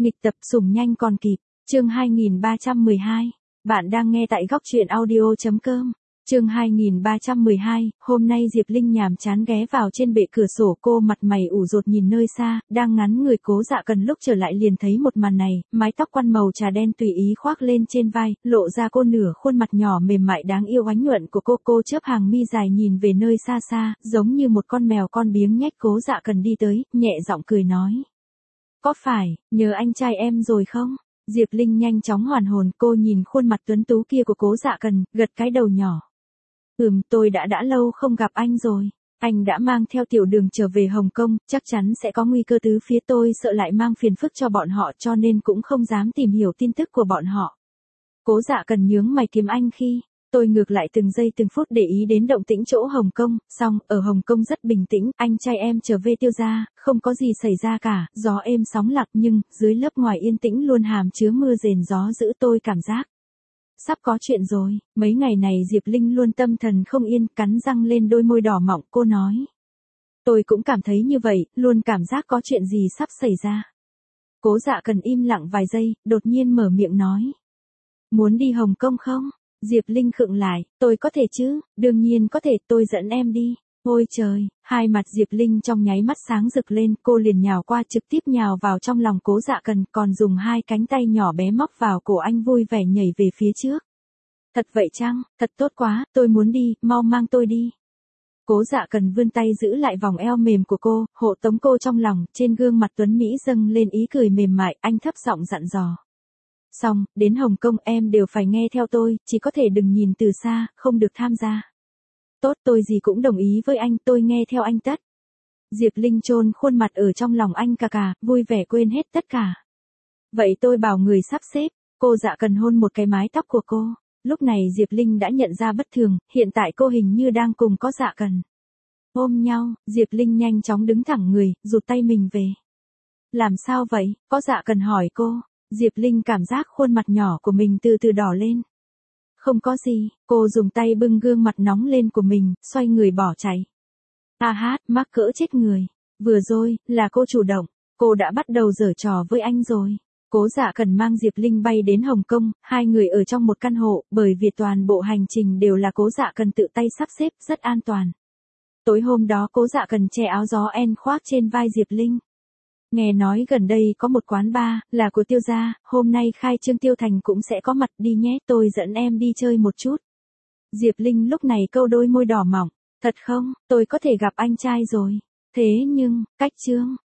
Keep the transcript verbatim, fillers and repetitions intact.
Nghịch tập sủng nhanh còn kịp, chương hai nghìn ba trăm mười hai. Bạn đang nghe tại góc truyện audio chấm com. Chương hai nghìn ba trăm mười hai, hôm nay Diệp Linh nhàm chán ghé vào trên bệ cửa sổ, cô mặt mày ủ rột nhìn nơi xa, đang ngắn người Cố Dạ Cần lúc trở lại liền thấy một màn này, mái tóc quăn màu trà đen tùy ý khoác lên trên vai, lộ ra cô nửa khuôn mặt nhỏ mềm mại đáng yêu ánh nhuận của cô. Cô chớp hàng mi dài nhìn về nơi xa xa, giống như một con mèo con biếng nhách. Cố Dạ Cần đi tới, nhẹ giọng cười nói. Có phải, nhớ anh trai em rồi không? Diệp Linh nhanh chóng hoàn hồn, cô nhìn khuôn mặt tuấn tú kia của Cố Dạ Cần, gật cái đầu nhỏ. Ừm, tôi đã đã lâu không gặp anh rồi. Anh đã mang theo Tiểu Đường trở về Hồng Kông, chắc chắn sẽ có nguy cơ tứ phía, tôi sợ lại mang phiền phức cho bọn họ cho nên cũng không dám tìm hiểu tin tức của bọn họ. Cố Dạ Cần nhướng mày kiếm anh khi. Tôi ngược lại từng giây từng phút để ý đến động tĩnh chỗ Hồng Kông, xong, ở Hồng Kông rất bình tĩnh, anh trai em trở về Tiêu gia, không có gì xảy ra cả, gió êm sóng lặng nhưng, dưới lớp ngoài yên tĩnh luôn hàm chứa mưa rền gió dữ. Tôi cảm giác sắp có chuyện rồi. Mấy ngày này Diệp Linh luôn tâm thần không yên, cắn răng lên đôi môi đỏ mọng, cô nói. Tôi cũng cảm thấy như vậy, luôn cảm giác có chuyện gì sắp xảy ra. Cố Dạ Cần im lặng vài giây, đột nhiên mở miệng nói. Muốn đi Hồng Kông không? Diệp Linh khựng lại, tôi có thể chứ, đương nhiên có thể, tôi dẫn em đi. Ôi trời, hai mặt Diệp Linh trong nháy mắt sáng rực lên, cô liền nhào qua trực tiếp nhào vào trong lòng Cố Dạ Cần, còn dùng hai cánh tay nhỏ bé móc vào cổ anh vui vẻ nhảy về phía trước. Thật vậy chăng, thật tốt quá, tôi muốn đi, mau mang tôi đi. Cố Dạ Cần vươn tay giữ lại vòng eo mềm của cô, hộ tống cô trong lòng, trên gương mặt tuấn Mỹ dâng lên ý cười mềm mại, anh thấp giọng dặn dò. Xong, đến Hồng Kông em đều phải nghe theo tôi, chỉ có thể đừng nhìn từ xa, không được tham gia. Tốt, tôi gì cũng đồng ý với anh, tôi nghe theo anh tất. Diệp Linh chôn khuôn mặt ở trong lòng anh cà cà, vui vẻ quên hết tất cả. Vậy tôi bảo người sắp xếp. Cô Dạ Cần hôn một cái mái tóc của cô. Lúc này Diệp Linh đã nhận ra bất thường, hiện tại cô hình như đang cùng Cố Dạ Cần ôm nhau. Diệp Linh nhanh chóng đứng thẳng người, rụt tay mình về. Làm sao vậy? Cố Dạ Cần hỏi cô. Diệp Linh cảm giác khuôn mặt nhỏ của mình từ từ đỏ lên. Không có gì, cô dùng tay bưng gương mặt nóng lên của mình, xoay người bỏ chạy. A hát, mắc cỡ chết người. Vừa rồi, là cô chủ động, cô đã bắt đầu giở trò với anh rồi. Cố Dạ Cần mang Diệp Linh bay đến Hồng Kông, hai người ở trong một căn hộ, bởi vì toàn bộ hành trình đều là Cố Dạ Cần tự tay sắp xếp, rất an toàn. Tối hôm đó Cố Dạ Cần che áo gió en khoác trên vai Diệp Linh. Nghe nói gần đây có một quán bar, là của Tiêu gia, hôm nay khai trương Tiêu Thành cũng sẽ có mặt, đi nhé, tôi dẫn em đi chơi một chút. Diệp Linh lúc này câu đôi môi đỏ mỏng, thật không, tôi có thể gặp anh trai rồi. Thế nhưng, cách trương,